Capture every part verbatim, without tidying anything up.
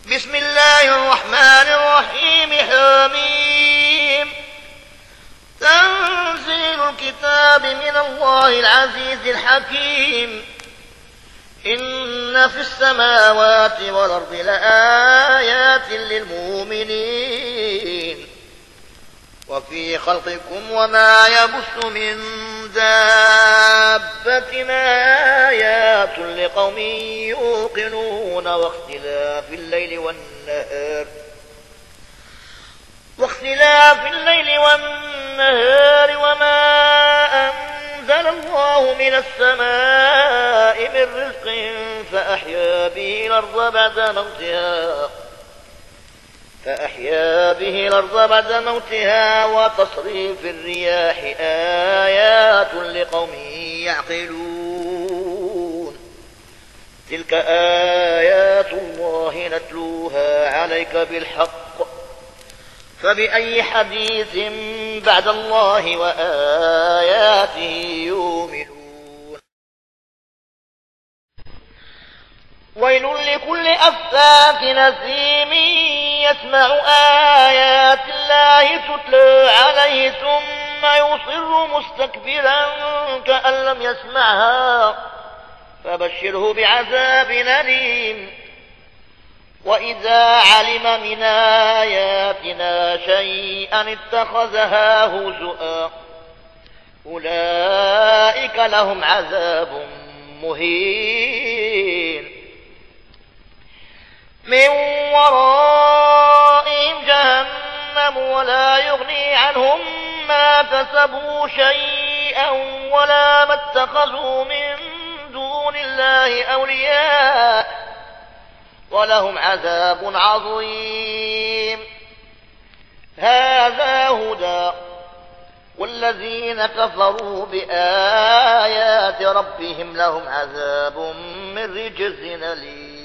بسم الله الرحمن الرحيم. حميم. تنزيل الكتاب من الله العزيز الحكيم. إن في السماوات والأرض لآيات للمؤمنين وفي خلقكم وما يبث من دابة آيات لقوم يوقنون واختلاف الليل والنهار واختلاف الليل والنهار وما أنزل الله من السماء من رزق فأحيا به الأرض بعد موتها فأحيا به الأرض بعد موتها وتصريف الرياح آيات لقوم يعقلون. تلك آيات الله نتلوها عليك بالحق فبأي حديث بعد الله وآياته يؤمنون. ويل لكل أفاك نسيم يسمع آيات الله تتلى عليه ثم يصر مستكبرا كأن لم يسمعها فبشره بعذاب أليم. وإذا علم من آياتنا شيئا اتخذها هزؤا أولئك لهم عذاب مهين. من ورائهم جهنم ولا يغني عنهم ما كسبوا شيئا ولا ما اتخذوا من دون الله أولياء ولهم عذاب عظيم. هذا هدى والذين كفروا بآيات ربهم لهم عذاب من رجز أليم.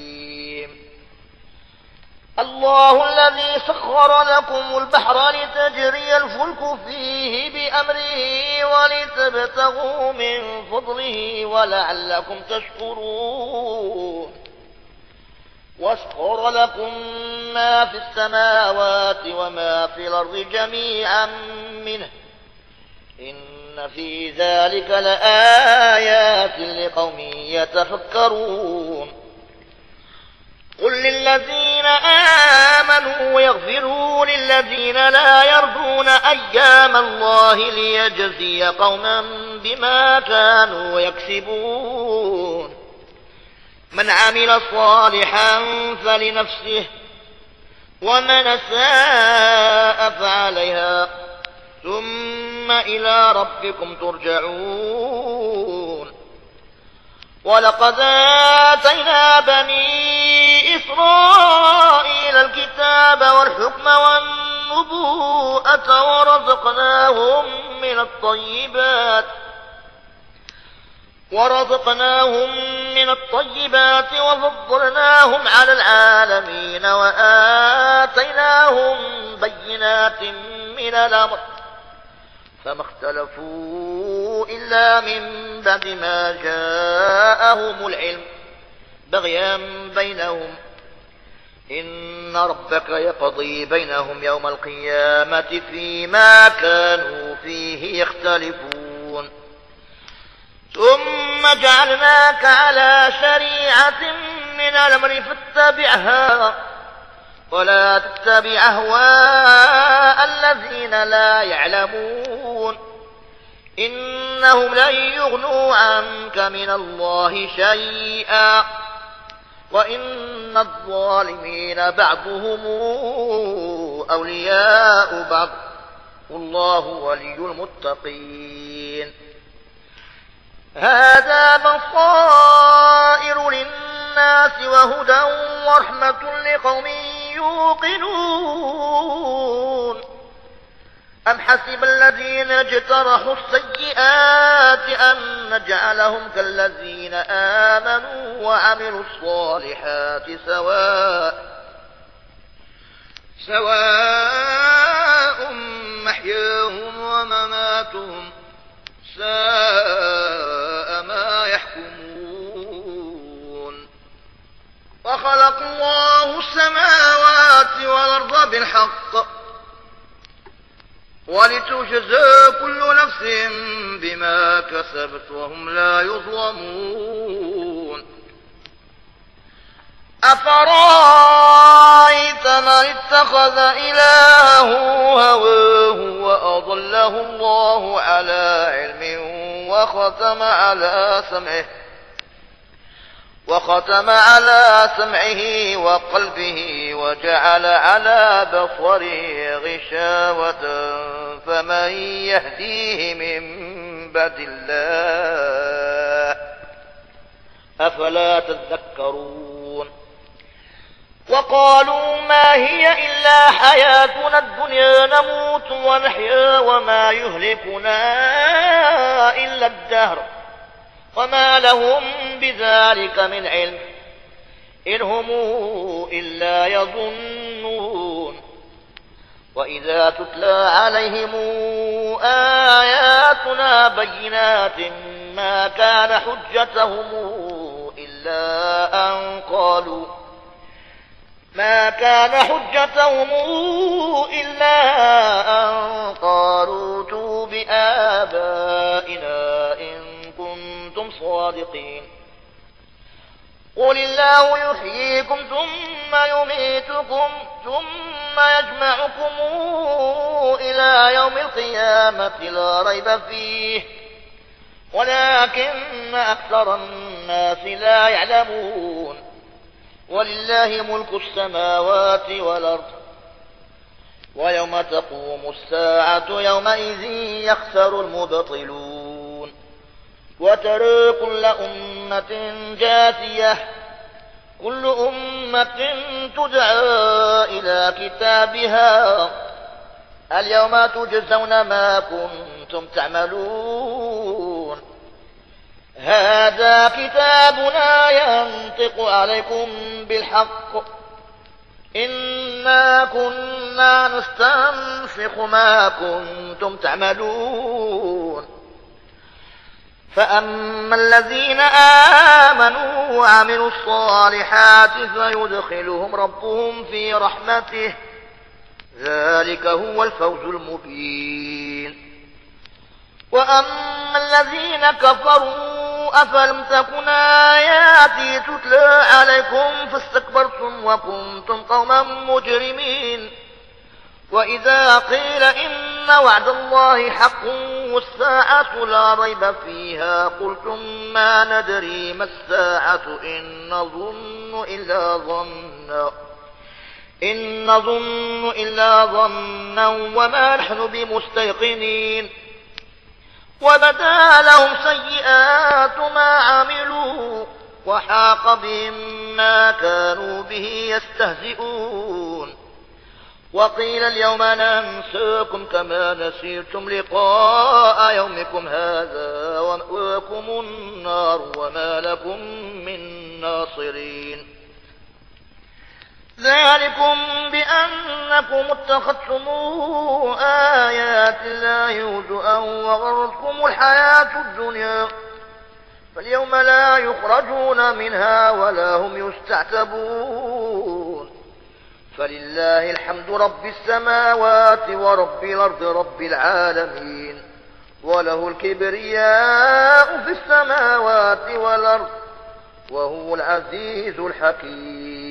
الله الذي سخر لكم البحر لتجري الفلك فيه بأمره ولتبتغوا من فضله ولعلكم تشكرون. واسخر لكم ما في السماوات وما في الأرض جميعا منه إن في ذلك لآيات لقوم يتفكرون. قل للذين آمنوا يغفروا للذين لا يرجون أيام الله ليجزي قوما بما كانوا يكسبون. من عمل صالحا فلنفسه ومن أساء فعليها ثم إلى ربكم ترجعون. ولقد آتينا بني إسرائيل الكتاب والحكم والنبوءة ورزقناهم من الطيبات ورزقناهم من الطيبات وفضلناهم على العالمين وآتيناهم بينات من الأمر فما اختلفوا إلا من بعد ما جاءهم العلم بغيا بينهم إن ربك يقضي بينهم يوم القيامة فيما كانوا فيه يختلفون. ثم جعلناك على شريعة من الأمر فاتبعها ولا تتبع أهواء الذين لا يعلمون إنهم لن يغنوا عنك من الله شيئا وإن الظالمين بعضهم أولياء بعض والله ولي المتقين. هذا بصائر للناس وهدى ورحمة لقوم يوقنون. أم حسب الذين اجترحوا السيئات أن نجعلهم كالذين آمنوا وعملوا الصالحات سواء سواء محياهم ومماتهم ساء ما يحكمون. وخلق الله السماوات والأرض بالحق ولتجزى كل نفس بما كسبت وهم لا يظلمون. أفرأيت من اتخذ إلهه هواه وأضله الله على علم وختم على سمعه وختم على سمعه وقلبه وجعل على بصره غشاوة فمن يهديه من بعد الله أفلا تذكرون. وقالوا ما هي إلا حياتنا الدنيا نموت ونحيا وما يهلكنا إلا الدهر وما لهم بذلك من علم إن هم إلا يظنون. وإذا تتلى عليهم آياتنا بينات ما كان حجتهم إلا أن قالوا ما كان حجتهم إلا أن قالوا ائتوا بآبائنا إن كنتم صادقين. قل الله يحييكم ثم يميتكم ثم يجمعكم إلى يوم القيامة لا ريب فيه ولكن أكثر الناس لا يعلمون. ولله ملك السماوات والأرض ويوم تقوم الساعة يومئذ يخسر المبطلون. وترى كل أمة جاثية كل أمة تدعى إلى كتابها اليوم تجزون ما كنتم تعملون. هذا كتابنا ينطق عليكم بالحق إنا كنا نستنسخ ما كنتم تعملون. فأما الذين آمنوا وعملوا الصالحات فيدخلهم ربهم في رحمته ذلك هو الفوز المبين. وأما الذين كفروا أفلم تكن آياتي تتلى عليكم فاستكبرتم وكنتم قوما مجرمين. وإذا قيل إن وعد الله حق والساعة لا ريب فيها قلتم ما ندري ما الساعة إن نظن إلا ظنا إن نظن إلا ظنا وما نحن بمستيقنين. وبدا لهم سيئات ما عملوا وحاق بهم ما كانوا به يستهزئون. وقيل اليوم ننساكم كما نسيتم لقاء يومكم هذا ومأواكم النار وما لكم من ناصرين. ذلكم بأنكم اتخذتم آيات الله هزؤا وغرتكم الحياة الدنيا فاليوم لا يخرجون منها ولا هم يستعتبون. فلله الحمد رب السماوات ورب الأرض رب العالمين وله الكبرياء في السماوات والأرض وهو العزيز الحكيم.